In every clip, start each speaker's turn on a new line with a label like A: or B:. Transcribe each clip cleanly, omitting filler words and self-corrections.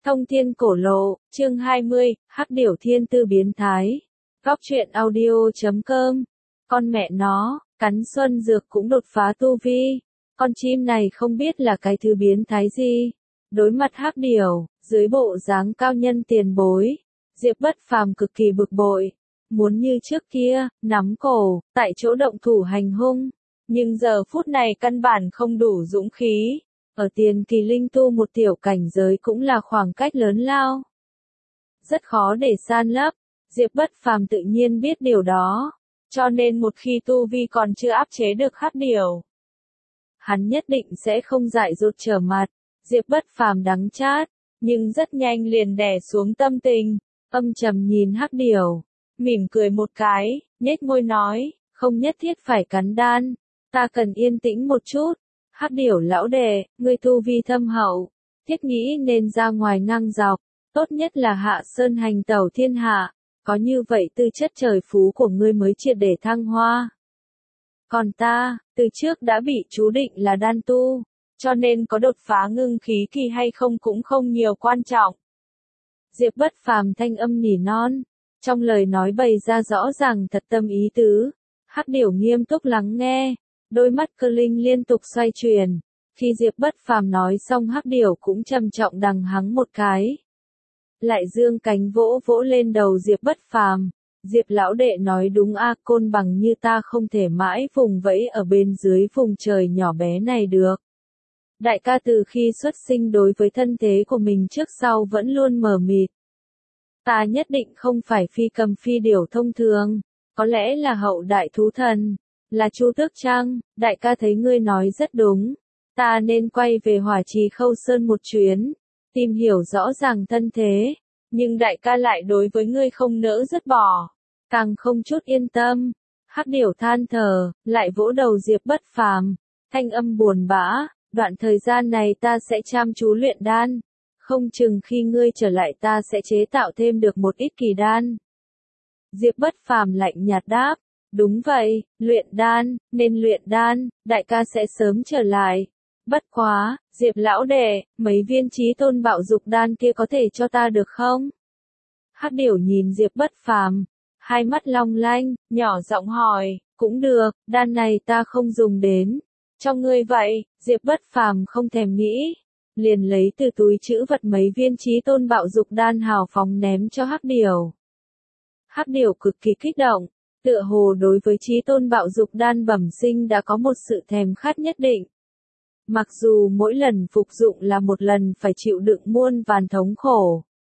A: Thông thiên cổ lộ, chương 20, Hắc điểu thiên tư biến thái. Góc truyện audio.com. Con mẹ nó, cắn xuân dược cũng đột phá tu vi. Con chim này không biết là cái thứ biến thái gì. Đối mặt Hắc điểu, dưới bộ dáng cao nhân tiền bối, Diệp Bất Phàm cực kỳ bực bội. Muốn như trước kia, nắm cổ, tại chỗ động thủ hành hung. Nhưng giờ phút này căn bản không đủ dũng khí. Ở tiền kỳ linh tu một tiểu cảnh giới cũng là khoảng cách lớn lao. Rất khó để san lấp, Diệp Bất Phàm tự nhiên biết điều đó. Cho nên một khi tu vi còn chưa áp chế được Hắc điểu, hắn nhất định sẽ không dại dột trở mặt. Diệp Bất Phàm đắng chát, nhưng rất nhanh liền đè xuống tâm tình, âm trầm nhìn Hắc điểu, mỉm cười một cái, nhếch môi nói, không nhất thiết phải cắn đan, ta cần yên tĩnh một chút. Hắc điểu lão đệ, ngươi tu vi thâm hậu, thiết nghĩ nên ra ngoài ngang dọc, tốt nhất là hạ sơn hành tẩu thiên hạ, có như vậy tư chất trời phú của ngươi mới triệt để thăng hoa. Còn ta, từ trước đã bị chú định là đan tu, cho nên có đột phá ngưng khí kỳ hay không cũng không nhiều quan trọng. Diệp Bất Phàm thanh âm nỉ non, trong lời nói bày ra rõ ràng thật tâm ý tứ. Hắc điểu nghiêm túc lắng nghe, đôi mắt cơ linh liên tục xoay chuyển. Khi Diệp Bất Phàm nói xong Hắc điểu cũng trầm trọng đằng hắng một cái. Lại dương cánh vỗ vỗ lên đầu Diệp Bất Phàm. Diệp lão đệ nói đúng a, côn bằng như ta không thể mãi vùng vẫy ở bên dưới vùng trời nhỏ bé này được. Đại ca từ khi xuất sinh đối với thân thế của mình trước sau vẫn luôn mờ mịt. Ta nhất định không phải phi cầm phi điểu thông thường, có lẽ là hậu đại thú thần, là Chu Tước Trăng. Đại ca thấy ngươi nói rất đúng, ta nên quay về Hỏa Trì Khâu Sơn một chuyến, tìm hiểu rõ ràng thân thế, nhưng đại ca lại đối với ngươi không nỡ dứt bỏ, càng không chút yên tâm. Hắc điểu than thở, lại vỗ đầu Diệp Bất Phàm, thanh âm buồn bã, đoạn thời gian này ta sẽ chăm chú luyện đan, không chừng khi ngươi trở lại ta sẽ chế tạo thêm được một ít kỳ đan. Diệp Bất Phàm lạnh nhạt đáp, đúng vậy, luyện đan, nên luyện đan, đại ca sẽ sớm trở lại. Bất quá, Diệp lão đệ, mấy viên chí tôn bạo dục đan kia có thể cho ta được không? Hắc điểu nhìn Diệp Bất Phàm, hai mắt long lanh, nhỏ giọng hỏi, cũng được, đan này ta không dùng đến. Cho ngươi vậy. Diệp Bất Phàm không thèm nghĩ, liền lấy từ túi trữ vật mấy viên chí tôn bạo dục đan hào phóng ném cho Hắc điểu. Hắc điểu cực kỳ kích động, tựa hồ đối với chí tôn bạo dục đan bẩm sinh đã có một sự thèm khát nhất định. Mặc dù mỗi lần phục dụng là một lần phải chịu đựng muôn vàn thống khổ.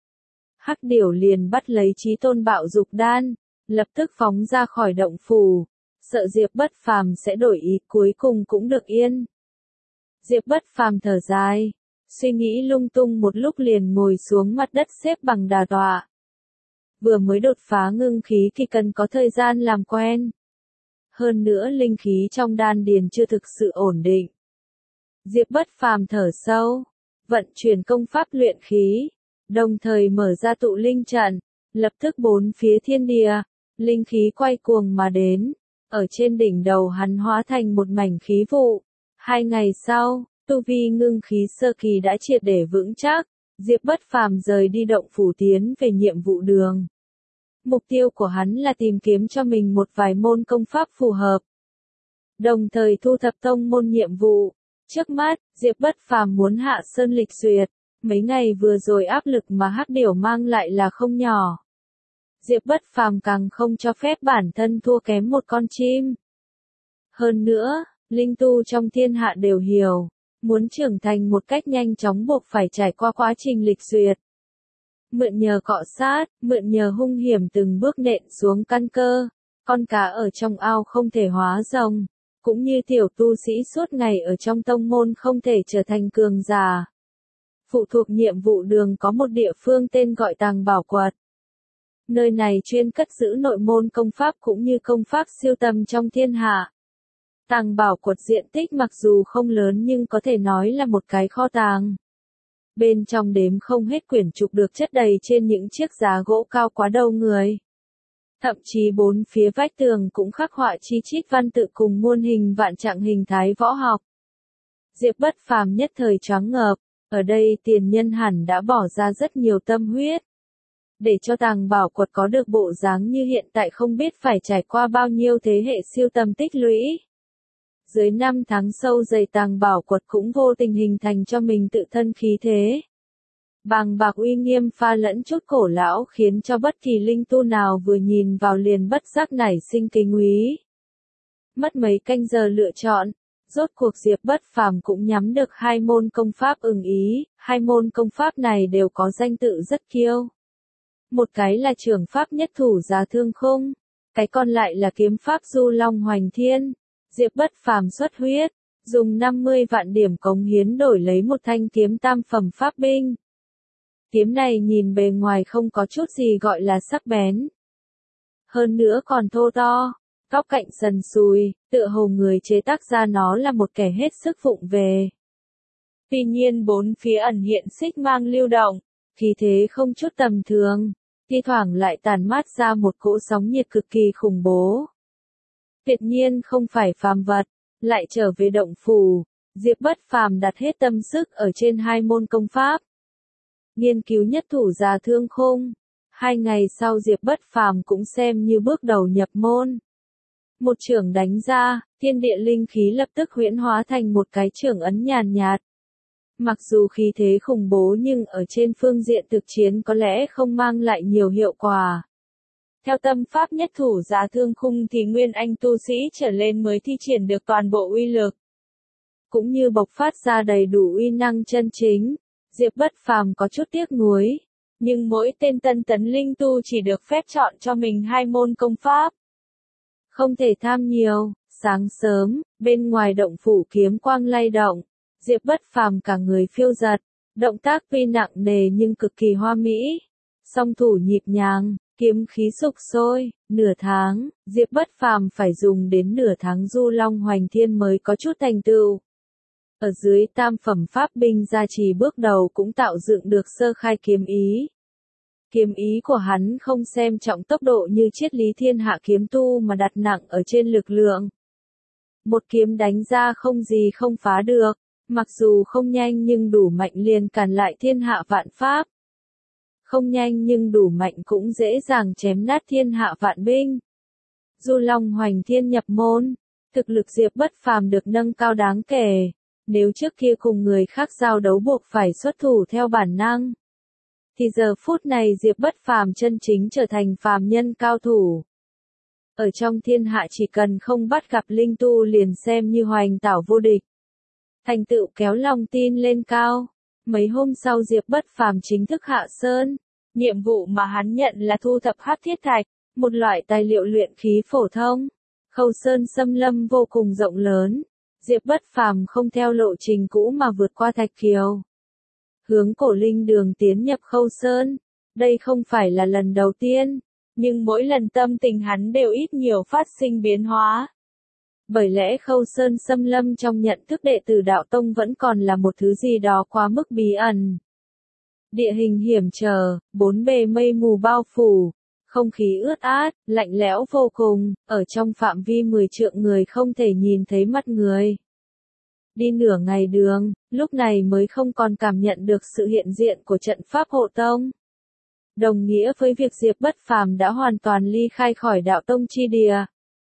A: Hắc điểu liền bắt lấy chí tôn bạo dục đan, lập tức phóng ra khỏi động phủ, sợ Diệp Bất Phàm sẽ đổi ý, cuối cùng cũng được yên. Diệp Bất Phàm thở dài, suy nghĩ lung tung một lúc liền ngồi xuống mặt đất xếp bằng đà tọa. Vừa mới đột phá ngưng khí thì cần có thời gian làm quen. Hơn nữa linh khí trong đan điền chưa thực sự ổn định. Diệp Bất Phàm thở sâu, vận chuyển công pháp luyện khí, đồng thời mở ra tụ linh trận, lập tức bốn phía thiên địa, linh khí quay cuồng mà đến, ở trên đỉnh đầu hắn hóa thành một mảnh khí vụ. 2 ngày sau, tu vi ngưng khí sơ kỳ đã triệt để vững chắc, Diệp Bất Phàm rời đi động phủ tiến về nhiệm vụ đường. Mục tiêu của hắn là tìm kiếm cho mình một vài môn công pháp phù hợp, đồng thời thu thập tông môn nhiệm vụ. Trước mắt, Diệp Bất Phàm muốn hạ sơn lịch duyệt, mấy ngày vừa rồi áp lực mà Hắc điểu mang lại là không nhỏ. Diệp Bất Phàm càng không cho phép bản thân thua kém một con chim. Hơn nữa, linh tu trong thiên hạ đều hiểu, muốn trưởng thành một cách nhanh chóng buộc phải trải qua quá trình lịch duyệt. Mượn nhờ cọ sát, mượn nhờ hung hiểm từng bước nện xuống căn cơ, con cá ở trong ao không thể hóa rồng, cũng như tiểu tu sĩ suốt ngày ở trong tông môn không thể trở thành cường giả. Phụ thuộc nhiệm vụ đường có một địa phương tên gọi Tàng Bảo Quật. Nơi này chuyên cất giữ nội môn công pháp cũng như công pháp siêu tầm trong thiên hạ. Tàng Bảo Quật diện tích mặc dù không lớn nhưng có thể nói là một cái kho tàng. Bên trong đếm không hết quyển trục được chất đầy trên những chiếc giá gỗ cao quá đầu người. Thậm chí bốn phía vách tường cũng khắc họa chi chít văn tự cùng muôn hình vạn trạng hình thái võ học. Diệp Bất Phàm nhất thời choáng ngợp, Ở đây tiền nhân hẳn đã bỏ ra rất nhiều tâm huyết. Để cho tàng bảo quật có được bộ dáng như hiện tại không biết phải trải qua bao nhiêu thế hệ siêu tầm tích lũy. Dưới 5 tháng sâu dày tàng bảo quật cũng vô tình hình thành cho mình tự thân khí thế. Bàng bạc uy nghiêm pha lẫn chút cổ lão khiến cho bất kỳ linh tu nào vừa nhìn vào liền bất giác nảy sinh kính úy. Mất mấy canh giờ lựa chọn, rốt cuộc Diệp Bất Phàm cũng nhắm được 2 môn công pháp ưng ý, 2 môn công pháp này đều có danh tự rất kiêu. Một cái là trường pháp nhất thủ Giá Thương Khung, cái còn lại là kiếm pháp Du Long Hoành Thiên. Diệp Bất Phàm xuất huyết, dùng 50 vạn điểm cống hiến đổi lấy một thanh kiếm tam phẩm pháp binh. Kiếm này nhìn bề ngoài không có chút gì gọi là sắc bén. Hơn nữa còn thô to, góc cạnh sần sùi, tựa hồ người chế tác ra nó là một kẻ hết sức vụng về. Tuy nhiên bốn phía ẩn hiện xích mang lưu động, khí thế không chút tầm thường, thi thoảng lại tàn mát ra một cỗ sóng nhiệt cực kỳ khủng bố. Tuyệt nhiên không phải phàm vật, lại trở về động phủ, Diệp Bất Phàm đặt hết tâm sức ở trên 2 môn công pháp. Nghiên cứu nhất thủ Giá Thương Khung, 2 ngày sau Diệp Bất Phàm cũng xem như bước đầu nhập môn. Một chưởng đánh ra, thiên địa linh khí lập tức huyễn hóa thành một cái chưởng ấn nhàn nhạt. Mặc dù khí thế khủng bố nhưng ở trên phương diện thực chiến có lẽ không mang lại nhiều hiệu quả. Theo tâm pháp nhất thủ Giá Thương Khung thì nguyên anh tu sĩ trở lên mới thi triển được toàn bộ uy lực. Cũng như bộc phát ra đầy đủ uy năng chân chính, Diệp Bất Phàm có chút tiếc nuối. Nhưng mỗi tên tân tấn linh tu chỉ được phép chọn cho mình 2 môn công pháp. Không thể tham nhiều, sáng sớm, bên ngoài động phủ kiếm quang lay động, Diệp Bất Phàm cả người phiêu giật, động tác tuy nặng nề nhưng cực kỳ hoa mỹ. Song thủ nhịp nhàng, kiếm khí sục sôi, nửa tháng, Diệp Bất Phàm phải dùng đến nửa tháng Du Long Hoành Thiên mới có chút thành tựu. Ở dưới tam phẩm pháp binh gia trì bước đầu cũng tạo dựng được sơ khai kiếm ý. Kiếm ý của hắn không xem trọng tốc độ như triết lý thiên hạ kiếm tu mà đặt nặng ở trên lực lượng. Một kiếm đánh ra không gì không phá được, mặc dù không nhanh nhưng đủ mạnh liền cản lại thiên hạ vạn pháp. Không nhanh nhưng đủ mạnh cũng dễ dàng chém nát thiên hạ vạn binh. Du Long Hoành Thiên nhập môn, thực lực Diệp Bất Phàm được nâng cao đáng kể. Nếu trước kia cùng người khác giao đấu buộc phải xuất thủ theo bản năng, thì giờ phút này Diệp Bất Phàm chân chính trở thành phàm nhân cao thủ. Ở trong thiên hạ chỉ cần không bắt gặp linh tu liền xem như hoành tảo vô địch. Thành tựu kéo lòng tin lên cao. Mấy hôm sau Diệp Bất Phàm chính thức hạ sơn. Nhiệm vụ mà hắn nhận là thu thập hắc thiết thạch, một loại tài liệu luyện khí phổ thông. Khâu sơn xâm lâm vô cùng rộng lớn. Diệp Bất Phàm không theo lộ trình cũ mà vượt qua Thạch Kiều. Hướng Cổ Linh Đường tiến nhập Khâu Sơn. Đây không phải là lần đầu tiên, nhưng mỗi lần tâm tình hắn đều ít nhiều phát sinh biến hóa. Bởi lẽ Khâu Sơn xâm lâm trong nhận thức đệ tử đạo tông vẫn còn là một thứ gì đó quá mức bí ẩn. Địa hình hiểm trở, bốn bề mây mù bao phủ, không khí ướt át, lạnh lẽo vô cùng, ở trong phạm vi 10 trượng người không thể nhìn thấy mắt người. Đi nửa ngày đường, lúc này mới không còn cảm nhận được sự hiện diện của trận pháp hộ tông. Đồng nghĩa với việc Diệp Bất Phàm đã hoàn toàn ly khai khỏi đạo tông chi địa.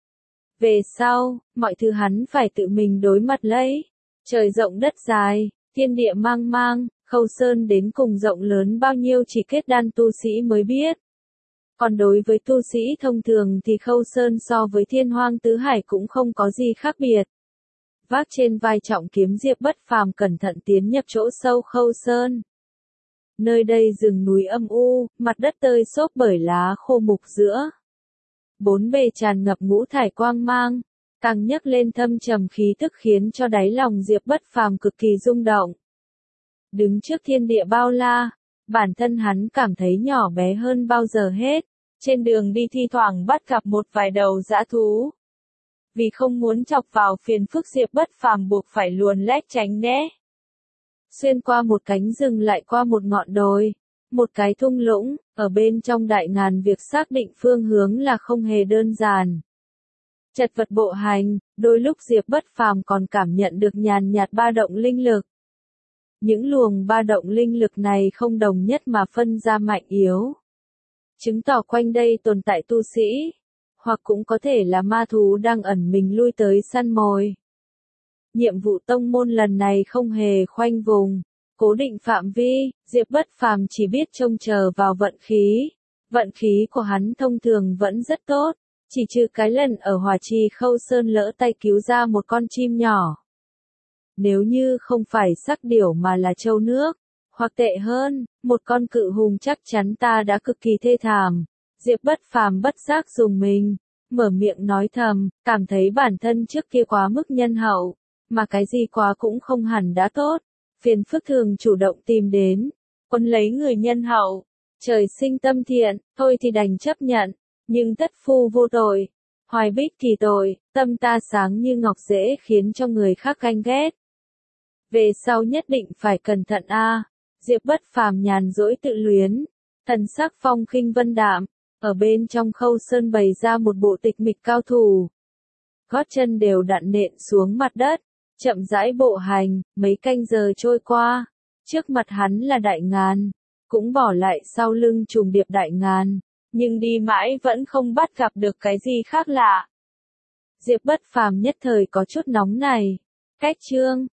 A: Về sau, mọi thứ hắn phải tự mình đối mặt lấy. Trời rộng đất dài, thiên địa mang mang, Khâu Sơn đến cùng rộng lớn bao nhiêu chỉ kết đan tu sĩ mới biết. Còn đối với tu sĩ thông thường thì Khâu Sơn so với Thiên Hoang Tứ Hải cũng không có gì khác biệt. Vác trên vai trọng kiếm Diệp Bất Phàm cẩn thận tiến nhập chỗ sâu Khâu Sơn. Nơi đây rừng núi âm u, mặt đất tơi xốp bởi lá khô mục giữa. Bốn bề tràn ngập ngũ thải quang mang, càng nhấc lên thâm trầm khí tức khiến cho đáy lòng Diệp Bất Phàm cực kỳ rung động. Đứng trước thiên địa bao la, bản thân hắn cảm thấy nhỏ bé hơn bao giờ hết. Trên đường đi thi thoảng bắt gặp một vài đầu dã thú. Vì không muốn chọc vào phiền phức Diệp Bất Phàm buộc phải luồn lách tránh né. Xuyên qua một cánh rừng lại qua một ngọn đồi, một cái thung lũng, ở bên trong đại ngàn việc xác định phương hướng là không hề đơn giản. Chật vật bộ hành, đôi lúc Diệp Bất Phàm còn cảm nhận được nhàn nhạt ba động linh lực. Những luồng ba động linh lực này không đồng nhất mà phân ra mạnh yếu. Chứng tỏ quanh đây tồn tại tu sĩ, hoặc cũng có thể là ma thú đang ẩn mình lui tới săn mồi. Nhiệm vụ tông môn lần này không hề khoanh vùng, cố định phạm vi, Diệp Bất Phàm chỉ biết trông chờ vào vận khí. Vận khí của hắn thông thường vẫn rất tốt, chỉ trừ cái lần ở Hỏa Trì Khâu Sơn lỡ tay cứu ra một con chim nhỏ. Nếu như không phải sắc điểu mà là trâu nước, hoặc tệ hơn, một con cự hùng chắc chắn ta đã cực kỳ thê thảm. Diệp Bất Phàm bất giác dùng mình, mở miệng nói thầm, cảm thấy bản thân trước kia quá mức nhân hậu, mà cái gì quá cũng không hẳn đã tốt. Phiền phức thường chủ động tìm đến, quân lấy người nhân hậu, trời sinh tâm thiện, thôi thì đành chấp nhận, nhưng tất phu vô tội, hoài bích kỳ tội, tâm ta sáng như ngọc dễ khiến cho người khác ganh ghét. Về sau nhất định phải cẩn thận a. Diệp Bất Phàm nhàn rỗi tự luyến, thần sắc phong khinh vân đạm, ở bên trong Khâu Sơn bày ra một bộ tịch mịch cao thủ. Gót chân đều đặn nện xuống mặt đất, chậm rãi bộ hành, mấy canh giờ trôi qua, trước mặt hắn là Đại Ngàn, cũng bỏ lại sau lưng trùng điệp Đại Ngàn, nhưng đi mãi vẫn không bắt gặp được cái gì khác lạ. Diệp Bất Phàm nhất thời có chút nóng này. Cách chương